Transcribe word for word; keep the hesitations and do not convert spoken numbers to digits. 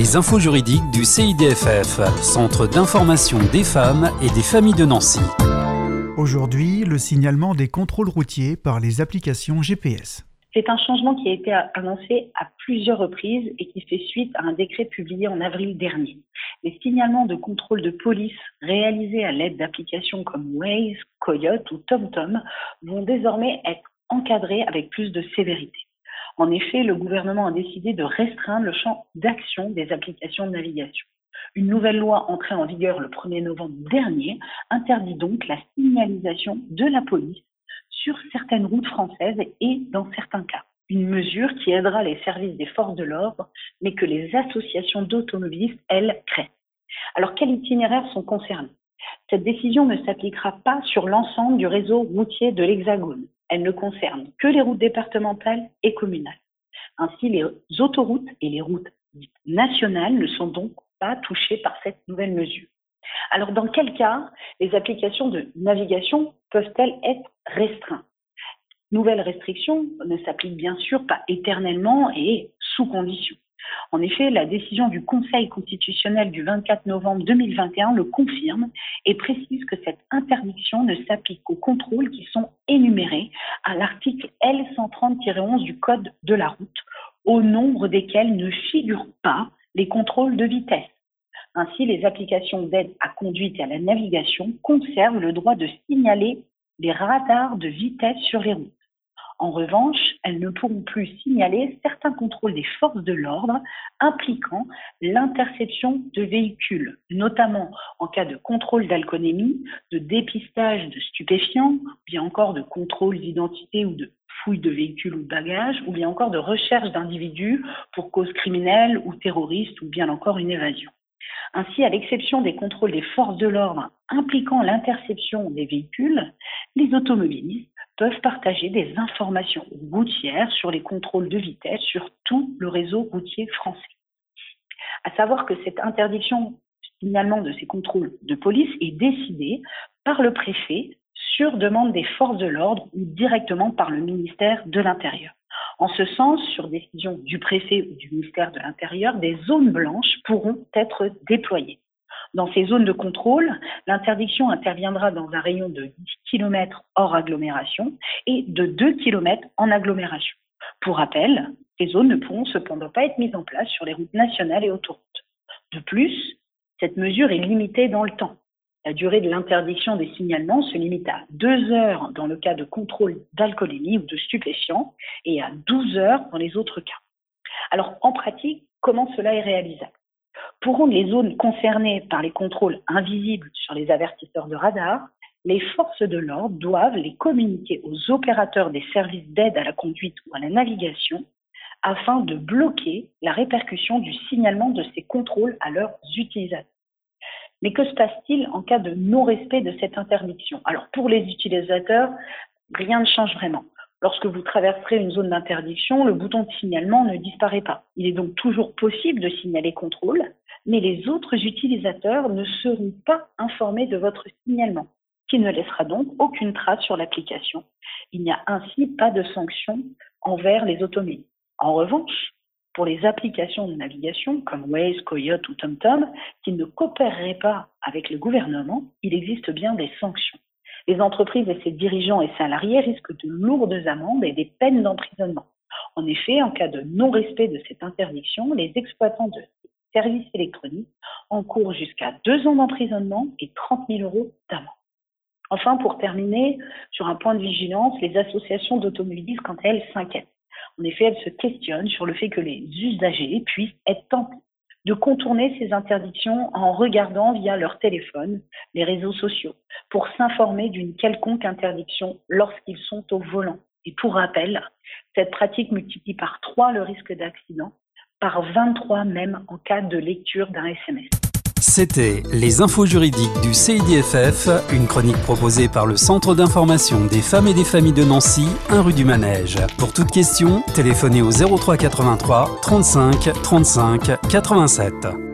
Les infos juridiques du C I D F F, Centre d'information des femmes et des familles de Nancy. Aujourd'hui, le signalement des contrôles routiers par les applications G P S. C'est un changement qui a été annoncé à plusieurs reprises et qui fait suite à un décret publié en avril dernier. Les signalements de contrôle de police réalisés à l'aide d'applications comme Waze, Coyote ou TomTom vont désormais être encadrés avec plus de sévérité. En effet, le gouvernement a décidé de restreindre le champ d'action des applications de navigation. Une nouvelle loi entrée en vigueur le premier novembre dernier interdit donc la signalisation de la police sur certaines routes françaises et dans certains cas. Une mesure qui aidera les services des forces de l'ordre, mais que les associations d'automobilistes, elles, craignent. Alors, quels itinéraires sont concernés ? Cette décision ne s'appliquera pas sur l'ensemble du réseau routier de l'Hexagone. Elle ne concerne que les routes départementales et communales. Ainsi, les autoroutes et les routes nationales ne sont donc pas touchées par cette nouvelle mesure. Alors, dans quel cas les applications de navigation peuvent-elles être restreintes ? Nouvelle restriction ne s'applique bien sûr pas éternellement et sous condition. En effet, la décision du Conseil constitutionnel du vingt-quatre novembre deux mille vingt et un le confirme et précise que cette interdiction ne s'applique qu'aux contrôles qui sont énumérés à l'article L cent trente tiret onze du Code de la route, au nombre desquels ne figurent pas les contrôles de vitesse. Ainsi, les applications d'aide à conduite et à la navigation conservent le droit de signaler les radars de vitesse sur les routes. En revanche, elles ne pourront plus signaler certains contrôles des forces de l'ordre impliquant l'interception de véhicules, notamment en cas de contrôle d'alcoolémie, de dépistage de stupéfiants, ou bien encore de contrôle d'identité ou de fouille de véhicules ou de bagages, ou bien encore de recherche d'individus pour cause criminelle ou terroriste, ou bien encore une évasion. Ainsi, à l'exception des contrôles des forces de l'ordre impliquant l'interception des véhicules, les automobilistes peuvent partager des informations routières sur les contrôles de vitesse sur tout le réseau routier français. À savoir que cette interdiction signalement de ces contrôles de police est décidée par le préfet sur demande des forces de l'ordre ou directement par le ministère de l'Intérieur. En ce sens, sur décision du préfet ou du ministère de l'Intérieur, des zones blanches pourront être déployées. Dans ces zones de contrôle, l'interdiction interviendra dans un rayon de dix kilomètres hors agglomération et de deux kilomètres en agglomération. Pour rappel, ces zones ne pourront cependant pas être mises en place sur les routes nationales et autoroutes. De plus, cette mesure est limitée dans le temps. La durée de l'interdiction des signalements se limite à deux heures dans le cas de contrôle d'alcoolémie ou de stupéfiants et à douze heures dans les autres cas. Alors, en pratique, comment cela est réalisable ? Pour rendre les zones concernées par les contrôles invisibles sur les avertisseurs de radar, les forces de l'ordre doivent les communiquer aux opérateurs des services d'aide à la conduite ou à la navigation afin de bloquer la répercussion du signalement de ces contrôles à leurs utilisateurs. Mais que se passe-t-il en cas de non-respect de cette interdiction ? Alors pour les utilisateurs, rien ne change vraiment. Lorsque vous traverserez une zone d'interdiction, le bouton de signalement ne disparaît pas. Il est donc toujours possible de signaler contrôle, mais les autres utilisateurs ne seront pas informés de votre signalement, ce qui ne laissera donc aucune trace sur l'application. Il n'y a ainsi pas de sanction envers les automobilistes. En revanche, pour les applications de navigation comme Waze, Coyote ou TomTom qui ne coopéreraient pas avec le gouvernement, il existe bien des sanctions. Les entreprises et ses dirigeants et salariés risquent de lourdes amendes et des peines d'emprisonnement. En effet, en cas de non-respect de cette interdiction, les exploitants de services électroniques encourent jusqu'à deux ans d'emprisonnement et trente mille euros d'amende. Enfin, pour terminer, sur un point de vigilance, les associations d'automobilistes, quant à elles, s'inquiètent. En effet, elles se questionnent sur le fait que les usagers puissent être tentés de contourner ces interdictions en regardant via leur téléphone les réseaux sociaux pour s'informer d'une quelconque interdiction lorsqu'ils sont au volant. Et pour rappel, cette pratique multiplie par trois le risque d'accident, par vingt-trois même en cas de lecture d'un S M S. C'était Les infos juridiques du C I D F F, une chronique proposée par le Centre d'information des femmes et des familles de Nancy, un rue du Manège. Pour toute question, téléphonez au zéro trois quatre-vingt-trois trente-cinq trente-cinq quatre-vingt-sept.